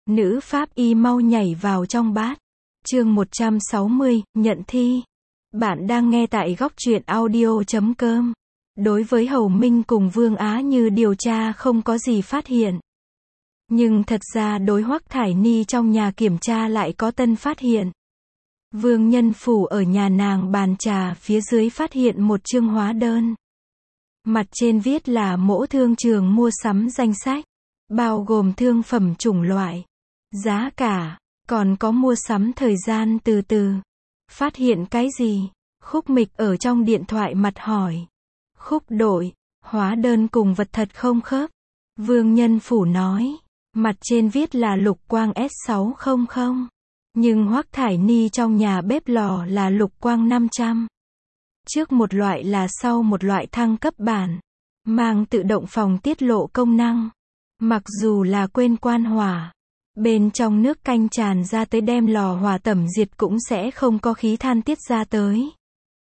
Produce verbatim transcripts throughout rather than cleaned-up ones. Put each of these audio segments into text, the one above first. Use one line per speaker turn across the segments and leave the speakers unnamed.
Nữ pháp y mau nhảy vào trong bát. Chương một trăm sáu mươi, nhận thi. Bạn đang nghe tại góc truyện audio chấm com. Đối với Hầu Minh cùng Vương Á Như điều tra không có gì phát hiện. Nhưng thật ra đối Hoắc Thải Ni trong nhà kiểm tra lại có tân phát hiện. Vương Nhân Phủ ở nhà nàng bàn trà phía dưới phát hiện một chương hóa đơn. Mặt trên viết là mỗ thương trường mua sắm danh sách, bao gồm thương phẩm chủng loại, giá cả, còn có mua sắm thời gian từ từ. Phát hiện cái gì? Khúc Mịch ở trong điện thoại mặt hỏi. Khúc đội, hóa đơn cùng vật thật không khớp. Vương Nhân Phủ nói, mặt trên viết là lục quang S sáu trăm, nhưng Hoắc Thải Ni trong nhà bếp lò là lục quang năm trăm. Trước một loại là sau một loại thăng cấp bản, mang tự động phòng tiết lộ công năng. Mặc dù là quên quan hỏa, bên trong nước canh tràn ra tới đem lò hỏa tẩm diệt cũng sẽ không có khí than tiết ra tới.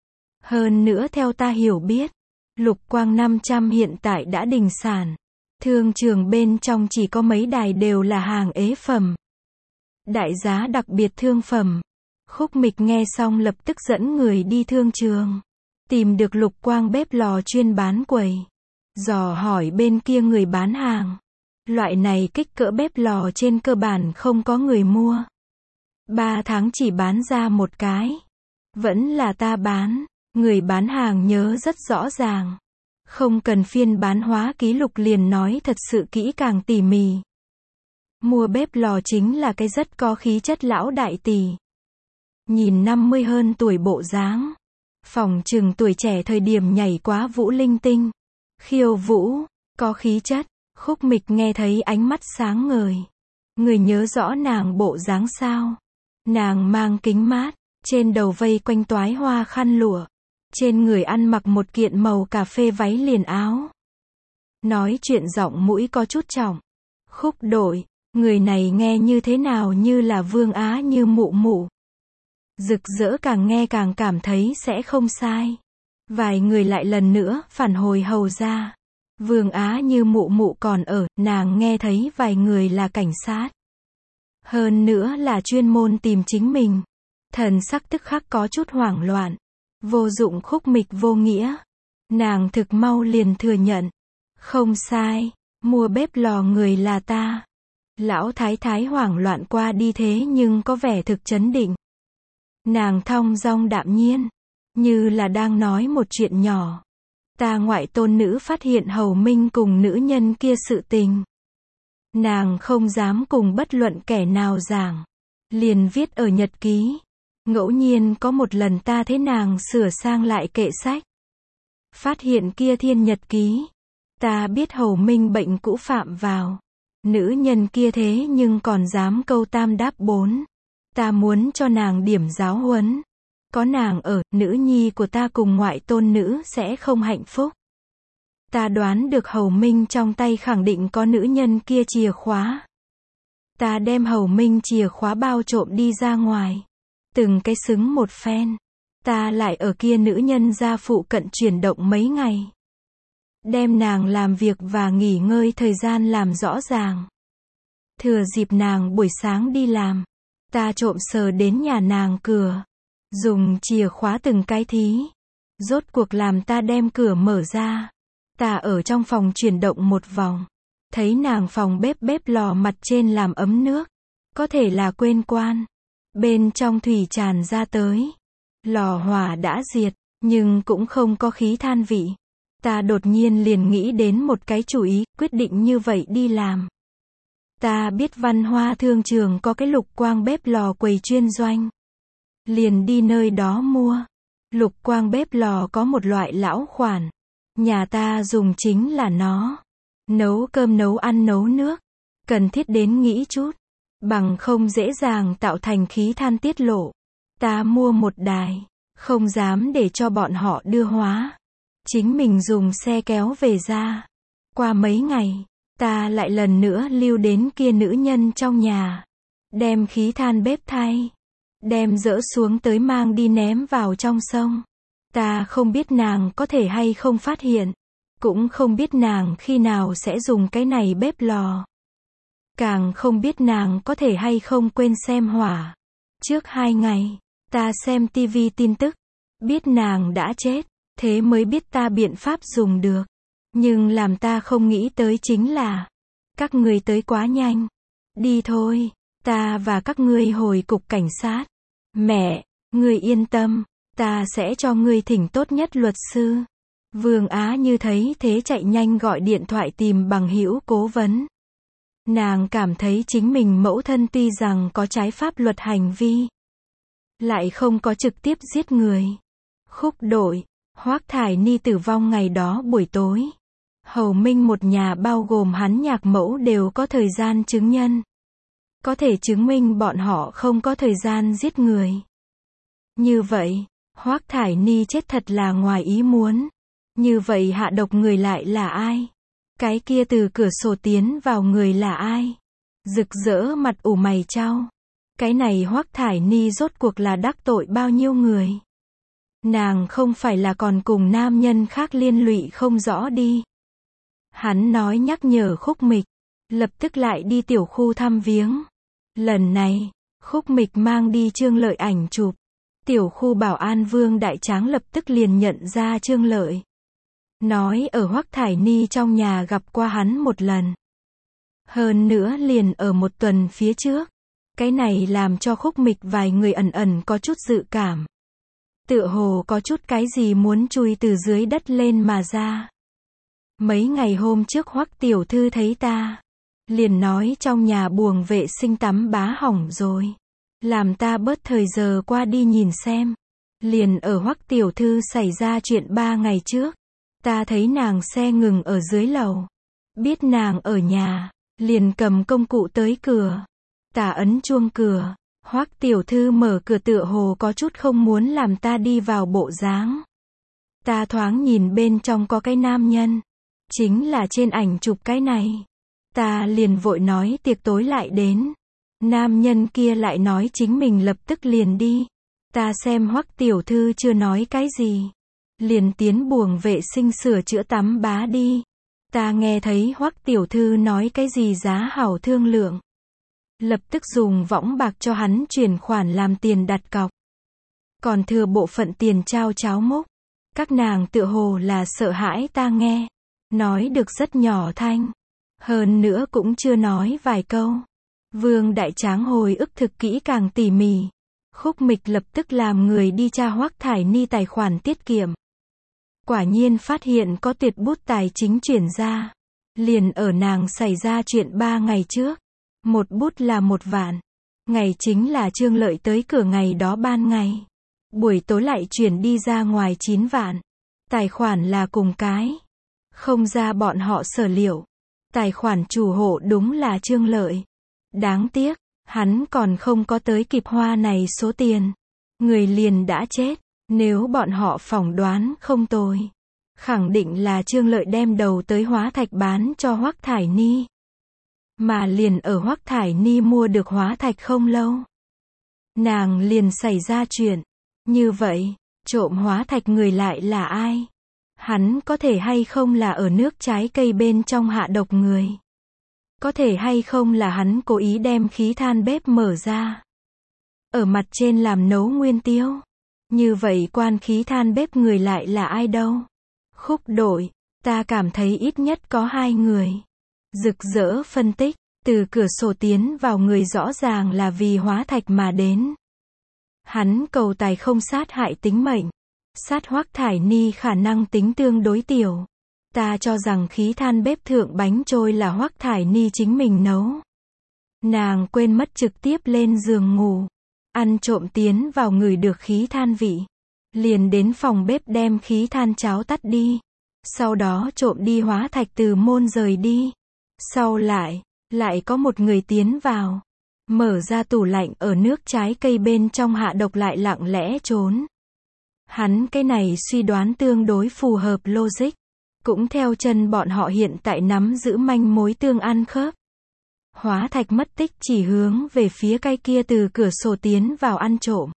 Hơn nữa theo ta hiểu biết, lục quang năm trăm hiện tại đã đình sản. Thương trường bên trong chỉ có mấy đài đều là hàng ế phẩm. Đại giá đặc biệt thương phẩm. Khúc Mịch nghe xong lập tức dẫn người đi thương trường. Tìm được lục quang bếp lò chuyên bán quầy. Dò hỏi bên kia người bán hàng. Loại này kích cỡ bếp lò trên cơ bản không có người mua. Ba tháng chỉ bán ra một cái. Vẫn là ta bán. Người bán hàng nhớ rất rõ ràng. Không cần phiên bán hóa ký lục liền nói thật sự kỹ càng tỉ mỉ. Mua bếp lò chính là cái rất có khí chất lão đại tỷ. Nhìn năm mươi hơn tuổi bộ dáng. Phỏng chừng tuổi trẻ thời điểm nhảy quá vũ linh tinh. Khiêu vũ, có khí chất. Khúc Mịch nghe thấy ánh mắt sáng ngời. Người nhớ rõ nàng bộ dáng sao? Nàng mang kính mát, trên đầu vây quanh toái hoa khăn lụa. Trên người ăn mặc một kiện màu cà phê váy liền áo. Nói chuyện giọng mũi có chút trọng. Khúc đội, người này nghe như thế nào như là Vương Á Như mụ mụ. Rực rỡ càng nghe càng cảm thấy sẽ không sai. Vài người lại lần nữa phản hồi hầu ra. Vương Á Như mụ mụ còn ở, nàng nghe thấy vài người là cảnh sát. Hơn nữa là chuyên môn tìm chính mình. Thần sắc tức khắc có chút hoảng loạn. Vô dụng. Khúc Mịch vô nghĩa. Nàng thực mau liền thừa nhận. Không sai, mua bếp lò người là ta. Lão thái thái hoảng loạn qua đi thế nhưng có vẻ thực chấn định. Nàng thong dong đạm nhiên, như là đang nói một chuyện nhỏ. Ta ngoại tôn nữ phát hiện Hầu Minh cùng nữ nhân kia sự tình. Nàng không dám cùng bất luận kẻ nào giảng. Liền viết ở nhật ký. Ngẫu nhiên có một lần ta thấy nàng sửa sang lại kệ sách. Phát hiện kia thiên nhật ký. Ta biết Hầu Minh bệnh cũ phạm vào. Nữ nhân kia thế nhưng còn dám câu tam đáp bốn. Ta muốn cho nàng điểm giáo huấn. Có nàng ở, nữ nhi của ta cùng ngoại tôn nữ sẽ không hạnh phúc. Ta đoán được Hầu Minh trong tay khẳng định có nữ nhân kia chìa khóa. Ta đem Hầu Minh chìa khóa bao trộm đi ra ngoài. Từng cái xứng một phen. Ta lại ở kia nữ nhân gia phụ cận chuyển động mấy ngày. Đem nàng làm việc và nghỉ ngơi thời gian làm rõ ràng. Thừa dịp nàng buổi sáng đi làm. Ta trộm sờ đến nhà nàng cửa. Dùng chìa khóa từng cái thí. Rốt cuộc làm ta đem cửa mở ra. Ta ở trong phòng chuyển động một vòng. Thấy nàng phòng bếp bếp lò mặt trên làm ấm nước. Có thể là quên quan. Bên trong thủy tràn ra tới. Lò hỏa đã diệt, nhưng cũng không có khí than vị. Ta đột nhiên liền nghĩ đến một cái chủ ý, quyết định như vậy đi làm. Ta biết Văn Hoa thương trường có cái lục quang bếp lò quầy chuyên doanh. Liền đi nơi đó mua. Lục quang bếp lò có một loại lão khoản. Nhà ta dùng chính là nó. Nấu cơm nấu ăn nấu nước. Cần thiết đến nghĩ chút. Bằng không dễ dàng tạo thành khí than tiết lộ. Ta mua một đài. Không dám để cho bọn họ đưa hóa. Chính mình dùng xe kéo về ra. Qua mấy ngày, ta lại lần nữa lưu đến kia nữ nhân trong nhà. Đem khí than bếp thay. Đem dỡ xuống tới mang đi ném vào trong sông. Ta không biết nàng có thể hay không phát hiện. Cũng không biết nàng khi nào sẽ dùng cái này bếp lò. Càng không biết nàng có thể hay không quên xem hỏa. Trước hai ngày, ta xem tivi tin tức, biết nàng đã chết, thế mới biết ta biện pháp dùng được. Nhưng làm ta không nghĩ tới chính là, các ngươi tới quá nhanh. Đi thôi, ta và các ngươi hồi cục cảnh sát. Mẹ, ngươi yên tâm, ta sẽ cho ngươi thỉnh tốt nhất luật sư. Vương Á Như thấy thế chạy nhanh gọi điện thoại tìm bằng hữu cố vấn. Nàng cảm thấy chính mình mẫu thân tuy rằng có trái pháp luật hành vi, lại không có trực tiếp giết người. Khúc đội, Hoác Thải Ni tử vong ngày đó buổi tối. Hầu Minh một nhà bao gồm hắn nhạc mẫu đều có thời gian chứng nhân. Có thể chứng minh bọn họ không có thời gian giết người. Như vậy, Hoác Thải Ni chết thật là ngoài ý muốn. Như vậy hạ độc người lại là ai? Cái kia từ cửa sổ tiến vào người là ai? Rực rỡ mặt ủ mày chau. Cái này Hoác Thải Ni rốt cuộc là đắc tội bao nhiêu người? Nàng không phải là còn cùng nam nhân khác liên lụy không rõ đi. Hắn nói nhắc nhở Khúc Mịch, lập tức lại đi tiểu khu thăm viếng. Lần này, Khúc Mịch mang đi Trương Lợi ảnh chụp. Tiểu khu bảo an Vương Đại Tráng lập tức liền nhận ra Trương Lợi. Nói ở Hoác Thải Ni trong nhà gặp qua hắn một lần. Hơn nữa liền ở một tuần phía trước. Cái này làm cho Khúc Mịch vài người ẩn ẩn có chút dự cảm. Tựa hồ có chút cái gì muốn chui từ dưới đất lên mà ra. Mấy ngày hôm trước Hoắc tiểu thư thấy ta, liền nói trong nhà buồng vệ sinh tắm bá hỏng rồi. Làm ta bớt thời giờ qua đi nhìn xem. Liền ở Hoắc tiểu thư xảy ra chuyện ba ngày trước. Ta thấy nàng xe ngừng ở dưới lầu. Biết nàng ở nhà, liền cầm công cụ tới cửa. Ta ấn chuông cửa. Hoắc tiểu thư mở cửa tựa hồ có chút không muốn làm ta đi vào bộ dáng. Ta thoáng nhìn bên trong có cái nam nhân. Chính là trên ảnh chụp cái này. Ta liền vội nói tiệc tối lại đến. Nam nhân kia lại nói chính mình lập tức liền đi. Ta xem Hoắc tiểu thư chưa nói cái gì. Liền tiến buồng vệ sinh sửa chữa tắm bá đi. Ta nghe thấy Hoắc tiểu thư nói cái gì giá hảo thương lượng. Lập tức dùng võng bạc cho hắn chuyển khoản làm tiền đặt cọc. Còn thừa bộ phận tiền trao cháo múc. Các nàng tựa hồ là sợ hãi ta nghe. Nói được rất nhỏ thanh. Hơn nữa cũng chưa nói vài câu. Vương Đại Tráng hồi ức thực kỹ càng tỉ mỉ. Khúc Mịch lập tức làm người đi tra Hoác Thải Ni tài khoản tiết kiệm. Quả nhiên phát hiện có tuyệt bút tài chính chuyển ra. Liền ở nàng xảy ra chuyện ba ngày trước. Một bút là một vạn. Ngày chính là Trương Lợi tới cửa ngày đó ban ngày. Buổi tối lại chuyển đi ra ngoài chín vạn. Tài khoản là cùng cái. Không ra bọn họ sở liệu. Tài khoản chủ hộ đúng là Trương Lợi. Đáng tiếc, hắn còn không có tới kịp hoa này số tiền. Người liền đã chết. Nếu bọn họ phỏng đoán không tồi, khẳng định là Trương Lợi đem đầu tới hóa thạch bán cho Hoác Thải Ni. Mà liền ở Hoác Thải Ni mua được hóa thạch không lâu, nàng liền xảy ra chuyện. Như vậy, trộm hóa thạch người lại là ai? Hắn có thể hay không là ở nước trái cây bên trong hạ độc người? Có thể hay không là hắn cố ý đem khí than bếp mở ra, ở mặt trên làm nấu nguyên tiêu? Như vậy quan khí than bếp người lại là ai đâu? Khúc đội, ta cảm thấy ít nhất có hai người. Rực rỡ phân tích, từ cửa sổ tiến vào người rõ ràng là vì hóa thạch mà đến. Hắn cầu tài không sát hại tính mệnh. Sát Hoác Thải Ni khả năng tính tương đối tiểu. Ta cho rằng khí than bếp thượng bánh trôi là Hoác Thải Ni chính mình nấu. Nàng quên mất trực tiếp lên giường ngủ. Ăn trộm tiến vào người được khí than vị. Liền đến phòng bếp đem khí than cháo tắt đi. Sau đó trộm đi hóa thạch từ môn rời đi. Sau lại, lại có một người tiến vào. Mở ra tủ lạnh ở nước trái cây bên trong hạ độc lại lặng lẽ trốn. Hắn cái này suy đoán tương đối phù hợp logic. Cũng theo chân bọn họ hiện tại nắm giữ manh mối tương ăn khớp. Hóa thạch mất tích chỉ hướng về phía cái kia từ cửa sổ tiến vào ăn trộm.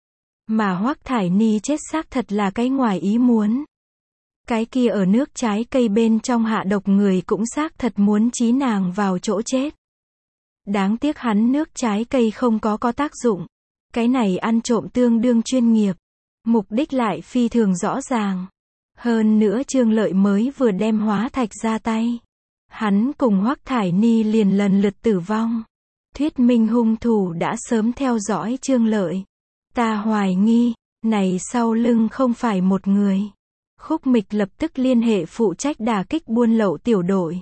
Mà Hoác Thải Ni chết xác thật là cái ngoài ý muốn. Cái kia ở nước trái cây bên trong hạ độc người cũng xác thật muốn chí nàng vào chỗ chết. Đáng tiếc hắn nước trái cây không có có tác dụng. Cái này ăn trộm tương đương chuyên nghiệp. Mục đích lại phi thường rõ ràng. Hơn nữa Trương Lợi mới vừa đem hóa thạch ra tay. Hắn cùng Hoắc Thải Ni liền lần lượt tử vong. Thuyết minh hung thủ đã sớm theo dõi Trương Lợi. Ta hoài nghi, này sau lưng không phải một người. Khúc Mịch lập tức liên hệ phụ trách đả kích buôn lậu tiểu đội.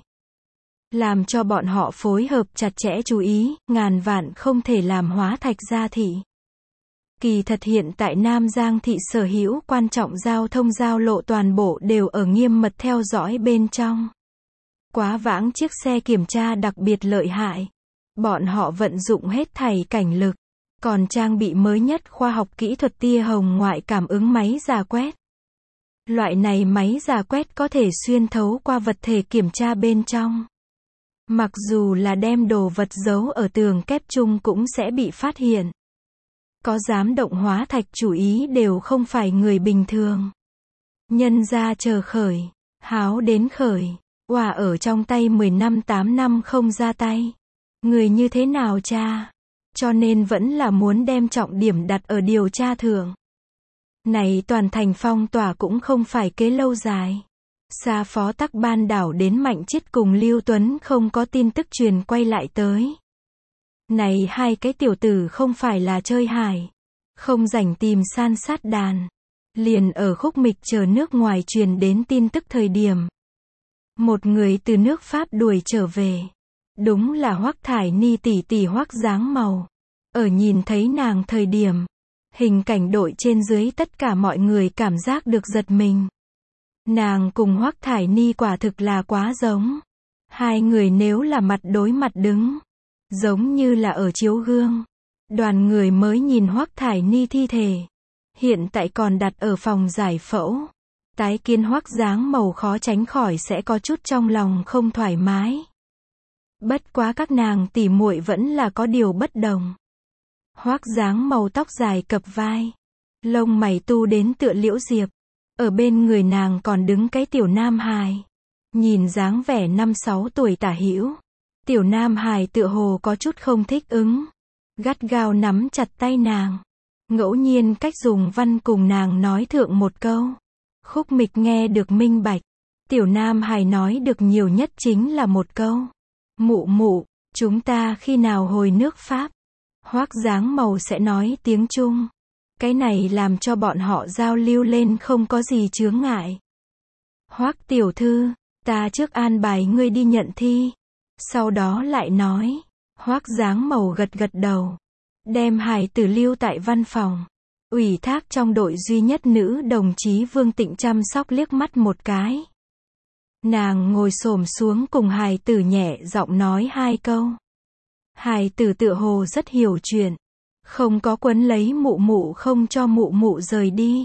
Làm cho bọn họ phối hợp chặt chẽ chú ý, ngàn vạn không thể làm hóa thạch ra thị. Kỳ thật hiện tại Nam Giang thị sở hữu quan trọng giao thông giao lộ toàn bộ đều ở nghiêm mật theo dõi bên trong. Quá vãng chiếc xe kiểm tra đặc biệt lợi hại. Bọn họ vận dụng hết thảy cảnh lực, còn trang bị mới nhất khoa học kỹ thuật tia hồng ngoại cảm ứng máy rà quét. Loại này máy rà quét có thể xuyên thấu qua vật thể kiểm tra bên trong. Mặc dù là đem đồ vật giấu ở tường kép chung cũng sẽ bị phát hiện. Có dám động hóa thạch chủ ý đều không phải người bình thường. Nhân ra chờ khởi, háo đến khởi, oà ở trong tay mười năm tám năm không ra tay. Người như thế nào cha? Cho nên vẫn là muốn đem trọng điểm đặt ở điều tra thượng. Này toàn thành phong tỏa cũng không phải kế lâu dài. Xa phó tắc ban đảo đến Mạnh Chiết cùng Lưu Tuấn không có tin tức truyền quay lại tới. Này hai cái tiểu tử không phải là chơi hài. Không rảnh tìm san sát đàn. Liền ở Khúc Mịch chờ nước ngoài truyền đến tin tức thời điểm. Một người từ nước Pháp đuổi trở về. Đúng là Hoắc Thải Ni tỷ tỷ Hoắc Dáng Màu. Ở nhìn thấy nàng thời điểm. Hình cảnh đội trên dưới tất cả mọi người cảm giác được giật mình. Nàng cùng Hoắc Thải Ni quả thực là quá giống. Hai người nếu là mặt đối mặt đứng. Giống như là ở chiếu gương. Đoàn người mới nhìn Hoắc Thải Ni thi thể. Hiện tại còn đặt ở phòng giải phẫu. Tái kiến Hoắc Dáng Màu khó tránh khỏi sẽ có chút trong lòng không thoải mái. Bất quá các nàng tỉ muội vẫn là có điều bất đồng. Hoắc Dáng Màu tóc dài cập vai. Lông mày tu đến tựa liễu diệp. Ở bên người nàng còn đứng cái tiểu nam hài. Nhìn dáng vẻ năm sáu tuổi tả hữu. Tiểu nam hài tựa hồ có chút không thích ứng. Gắt gao nắm chặt tay nàng. Ngẫu nhiên cách dùng văn cùng nàng nói thượng một câu. Khúc Mịch nghe được minh bạch. Tiểu nam hài nói được nhiều nhất chính là một câu. Mụ mụ, chúng ta khi nào hồi nước Pháp? Hoắc Dáng Màu sẽ nói tiếng Trung. Cái này làm cho bọn họ giao lưu lên không có gì chướng ngại. Hoắc tiểu thư, ta trước an bài ngươi đi nhận thi. Sau đó lại nói. Hoắc Dáng Màu gật gật đầu. Đem hài tử lưu tại văn phòng. Ủy thác trong đội duy nhất nữ đồng chí Vương Tịnh chăm sóc liếc mắt một cái. Nàng ngồi xổm xuống cùng hài tử nhẹ giọng nói hai câu. Hài tử tựa hồ rất hiểu chuyện. Không có quấn lấy mụ mụ không cho mụ mụ rời đi.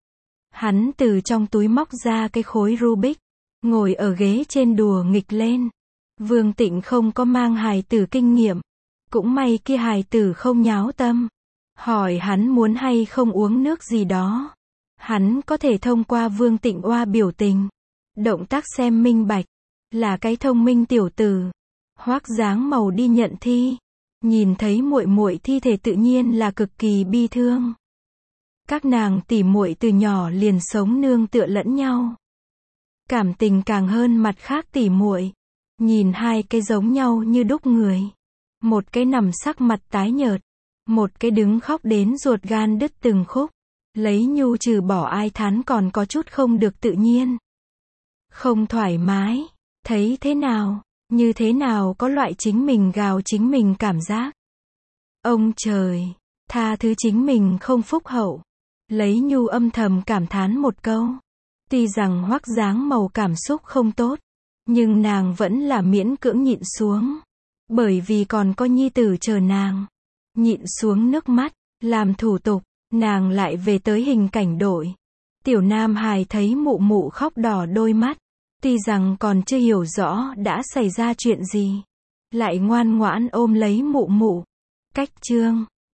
Hắn từ trong túi móc ra cái khối Rubik. Ngồi ở ghế trên đùa nghịch lên. Vương Tịnh không có mang hài tử kinh nghiệm. Cũng may kia hài tử không nháo tâm. Hỏi hắn muốn hay không uống nước gì đó. Hắn có thể thông qua Vương Tịnh oa biểu tình. Động tác xem minh bạch. Là cái thông minh tiểu tử. Hoắc Dáng Màu đi nhận thi. Nhìn thấy muội muội thi thể tự nhiên là cực kỳ bi thương. Các nàng tỉ muội từ nhỏ liền sống nương tựa lẫn nhau. Cảm tình càng hơn mặt khác tỉ muội. Nhìn hai cái giống nhau như đúc người. Một cái nằm sắc mặt tái nhợt. Một cái đứng khóc đến ruột gan đứt từng khúc. Lấy nhu trừ bỏ ai thán còn có chút không được tự nhiên. Không thoải mái. Thấy thế nào? Như thế nào có loại chính mình gào chính mình cảm giác? Ông trời! Tha thứ chính mình không phúc hậu. Lấy nhu âm thầm cảm thán một câu. Tuy rằng Hoắc Dáng Màu cảm xúc không tốt. Nhưng nàng vẫn là miễn cưỡng nhịn xuống. Bởi vì còn có nhi tử chờ nàng. Nhịn xuống nước mắt. Làm thủ tục. Nàng lại về tới hình cảnh đội. Tiểu nam hài thấy mụ mụ khóc đỏ đôi mắt. Tuy rằng còn chưa hiểu rõ đã xảy ra chuyện gì. Lại ngoan ngoãn ôm lấy mụ mụ. Cách chương